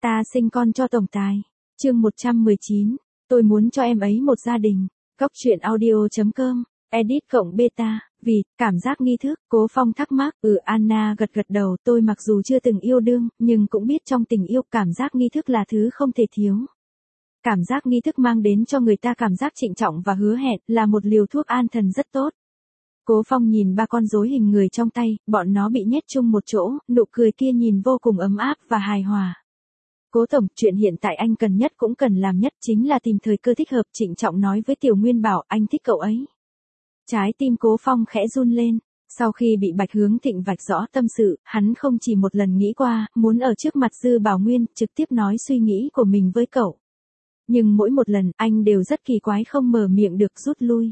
Ta sinh con cho tổng tài. Chương 119. Tôi muốn cho em ấy một gia đình. Góc truyện audio.com. Edit cộng beta. Vì cảm giác nghi thức. Cố Phong thắc mắc. Anna gật gật đầu. Tôi mặc dù chưa từng yêu đương, nhưng cũng biết trong tình yêu cảm giác nghi thức là thứ không thể thiếu. Cảm giác nghi thức mang đến cho người ta cảm giác trịnh trọng và hứa hẹn, là một liều thuốc an thần rất tốt. Cố Phong nhìn ba con rối hình người trong tay, bọn nó bị nhét chung một chỗ, nụ cười kia nhìn vô cùng ấm áp và hài hòa. Cố tổng, chuyện hiện tại anh cần nhất cũng cần làm nhất chính là tìm thời cơ thích hợp. Trịnh trọng nói với Tiểu Nguyên Bảo, anh thích cậu ấy. Trái tim Cố Phong khẽ run lên. Sau khi bị Bạch Hướng Thịnh vạch rõ tâm sự, hắn không chỉ một lần nghĩ qua, muốn ở trước mặt Dư Bảo Nguyên, trực tiếp nói suy nghĩ của mình với cậu. Nhưng mỗi một lần, anh đều rất kỳ quái không mở miệng được, rút lui.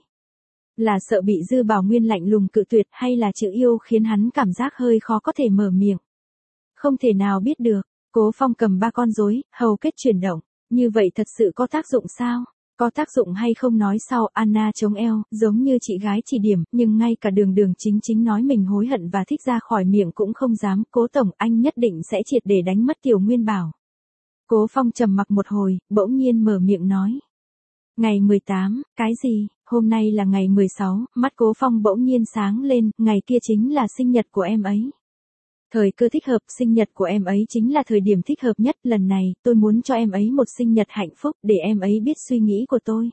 Là sợ bị Dư Bảo Nguyên lạnh lùng cự tuyệt, hay là chữ yêu khiến hắn cảm giác hơi khó có thể mở miệng. Không thể nào biết được. Cố Phong cầm ba con rối, hầu kết chuyển động. Như vậy thật sự có tác dụng sao? Có tác dụng hay không nói sau. Anna chống eo, giống như chị gái chỉ điểm, nhưng ngay cả đường chính nói mình hối hận và thích ra khỏi miệng cũng không dám. Cố tổng, anh nhất định sẽ triệt để đánh mất Tiểu Nguyên Bảo. Cố Phong trầm mặc một hồi, bỗng nhiên mở miệng nói. Ngày 18, cái gì? Hôm nay là ngày 16, mắt Cố Phong bỗng nhiên sáng lên, ngày kia chính là sinh nhật của em ấy. Thời cơ thích hợp, sinh nhật của em ấy chính là thời điểm thích hợp nhất. Lần này, tôi muốn cho em ấy một sinh nhật hạnh phúc, để em ấy biết suy nghĩ của tôi.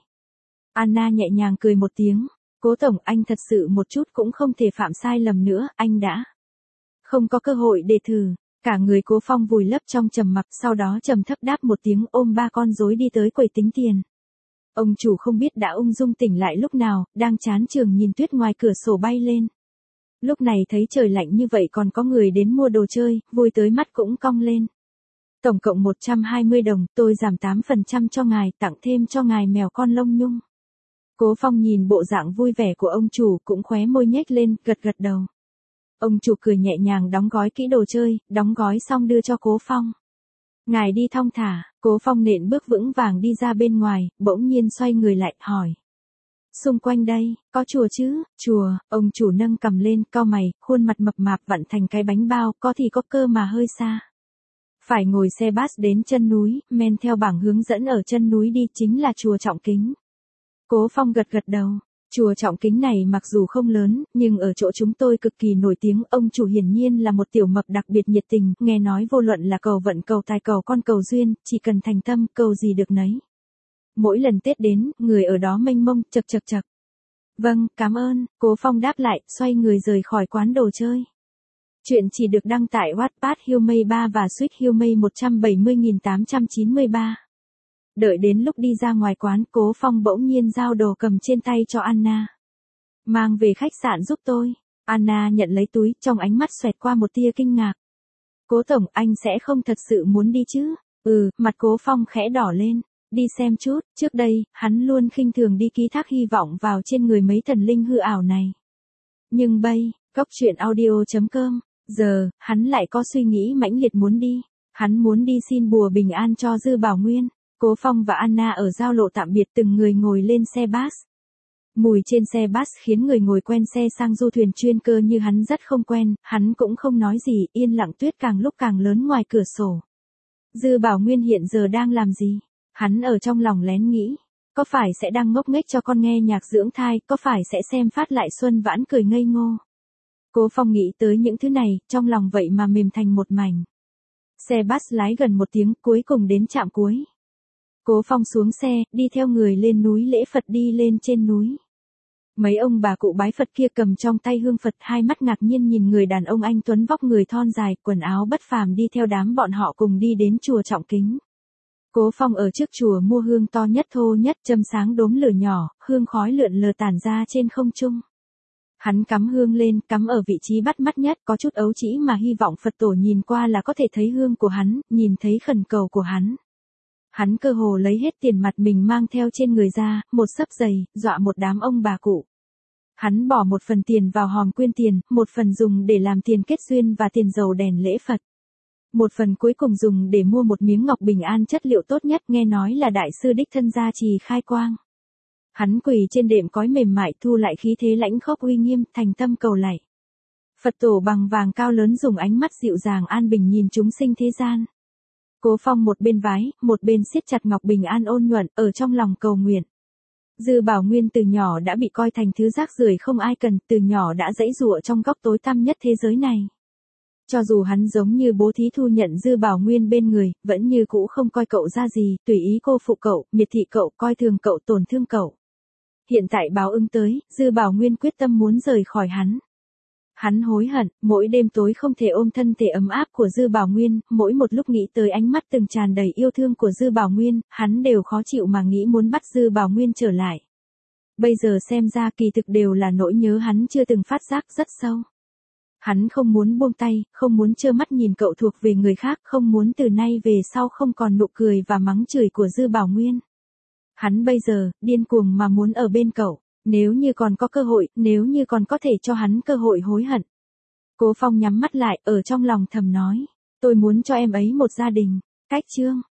Anna nhẹ nhàng cười một tiếng. Cố tổng, anh thật sự một chút cũng không thể phạm sai lầm nữa, anh đã không có cơ hội để thử. Cả người Cố Phong vùi lấp trong trầm mặc, sau đó trầm thấp đáp một tiếng, ôm ba con rối đi tới quầy tính tiền. Ông chủ không biết đã ung dung tỉnh lại lúc nào, đang chán chường nhìn tuyết ngoài cửa sổ bay lên. Lúc này thấy trời lạnh như vậy còn có người đến mua đồ chơi, vui tới mắt cũng cong lên. Tổng cộng 120 đồng, tôi giảm 8% cho ngài, tặng thêm cho ngài mèo con lông nhung. Cố Phong nhìn bộ dạng vui vẻ của ông chủ cũng khóe môi nhếch lên, gật gật đầu. Ông chủ cười nhẹ nhàng đóng gói kỹ đồ chơi, đóng gói xong đưa cho Cố Phong. Ngài đi thong thả. Cố Phong nện bước vững vàng đi ra bên ngoài, bỗng nhiên xoay người lại, hỏi. Xung quanh đây, có chùa chứ? Chùa. Ông chủ nâng cằm lên, cau mày, khuôn mặt mập mạp vặn thành cái bánh bao, có thì có cơ mà hơi xa. Phải ngồi xe bus đến chân núi, men theo bảng hướng dẫn ở chân núi đi, chính là chùa Trọng Kính. Cố Phong gật gật đầu. Chùa Trọng Kính này mặc dù không lớn, nhưng ở chỗ chúng tôi cực kỳ nổi tiếng. Ông chủ hiển nhiên là một tiểu mập đặc biệt nhiệt tình, nghe nói vô luận là cầu vận, cầu tài, cầu con, cầu duyên, chỉ cần thành tâm, cầu gì được nấy. Mỗi lần Tết đến, người ở đó mênh mông, chật. Vâng, cảm ơn. Cố Phong đáp lại, xoay người rời khỏi quán đồ chơi. Chuyện chỉ được đăng tại Wattpad Humay 3 và Sweet Humay 170.893. Đợi đến lúc đi ra ngoài quán, Cố Phong bỗng nhiên giao đồ cầm trên tay cho Anna. Mang về khách sạn giúp tôi. Anna nhận lấy túi, trong ánh mắt xoẹt qua một tia kinh ngạc. Cố tổng, anh sẽ không thật sự muốn đi chứ? Mặt Cố Phong khẽ đỏ lên. Đi xem chút, trước đây, hắn luôn khinh thường đi ký thác hy vọng vào trên người mấy thần linh hư ảo này. Nhưng góc truyện audio.com, giờ, hắn lại có suy nghĩ mãnh liệt muốn đi. Hắn muốn đi xin bùa bình an cho Dư Bảo Nguyên. Cố Phong và Anna ở giao lộ tạm biệt, từng người ngồi lên xe bus. Mùi trên xe bus khiến người ngồi quen xe sang du thuyền chuyên cơ như hắn rất không quen, hắn cũng không nói gì, yên lặng. Tuyết càng lúc càng lớn ngoài cửa sổ. Dư Bảo Nguyên hiện giờ đang làm gì? Hắn ở trong lòng lén nghĩ, có phải sẽ đang ngốc nghếch cho con nghe nhạc dưỡng thai, có phải sẽ xem phát lại Xuân Vãn cười ngây ngô. Cố Phong nghĩ tới những thứ này, trong lòng vậy mà mềm thành một mảnh. Xe bus lái gần một tiếng, cuối cùng đến trạm cuối. Cố Phong xuống xe, đi theo người lên núi lễ Phật, đi lên trên núi. Mấy ông bà cụ bái Phật kia cầm trong tay hương Phật, hai mắt ngạc nhiên nhìn người đàn ông anh tuấn vóc người thon dài, quần áo bất phàm đi theo đám bọn họ cùng đi đến chùa Trọng Kính. Cố Phong ở trước chùa mua hương to nhất, thô nhất, châm sáng đốm lửa nhỏ, hương khói lượn lờ tản ra trên không trung. Hắn cắm hương lên, cắm ở vị trí bắt mắt nhất, có chút ấu trĩ mà hy vọng Phật tổ nhìn qua là có thể thấy hương của hắn, nhìn thấy khẩn cầu của hắn. Hắn cơ hồ lấy hết tiền mặt mình mang theo trên người ra, một xấp giày, dọa một đám ông bà cụ. Hắn bỏ một phần tiền vào hòm quyên tiền, một phần dùng để làm tiền kết duyên và tiền dầu đèn lễ Phật. Một phần cuối cùng dùng để mua một miếng ngọc bình an chất liệu tốt nhất, nghe nói là đại sư đích thân gia trì khai quang. Hắn quỳ trên đệm cói mềm mại, thu lại khí thế lãnh khốc uy nghiêm, thành tâm cầu lạy. Phật tổ bằng vàng cao lớn dùng ánh mắt dịu dàng an bình nhìn chúng sinh thế gian. Cố Phong một bên vái, một bên siết chặt ngọc bình an ôn nhuận, ở trong lòng cầu nguyện. Dư Bảo Nguyên từ nhỏ đã bị coi thành thứ rác rưởi không ai cần, từ nhỏ đã giãy giụa trong góc tối tăm nhất thế giới này. Cho dù hắn giống như bố thí thu nhận Dư Bảo Nguyên bên người, vẫn như cũ không coi cậu ra gì, tùy ý cô phụ cậu, miệt thị cậu, coi thường cậu, tổn thương cậu. Hiện tại báo ứng tới, Dư Bảo Nguyên quyết tâm muốn rời khỏi hắn. Hắn hối hận, mỗi đêm tối không thể ôm thân thể ấm áp của Dư Bảo Nguyên, mỗi một lúc nghĩ tới ánh mắt từng tràn đầy yêu thương của Dư Bảo Nguyên, hắn đều khó chịu mà nghĩ muốn bắt Dư Bảo Nguyên trở lại. Bây giờ xem ra kỳ thực đều là nỗi nhớ hắn chưa từng phát giác rất sâu. Hắn không muốn buông tay, không muốn trơ mắt nhìn cậu thuộc về người khác, không muốn từ nay về sau không còn nụ cười và mắng chửi của Dư Bảo Nguyên. Hắn bây giờ, điên cuồng mà muốn ở bên cậu, nếu như còn có cơ hội, nếu như còn có thể cho hắn cơ hội hối hận. Cố Phong nhắm mắt lại, ở trong lòng thầm nói, tôi muốn cho em ấy một gia đình. Cách chương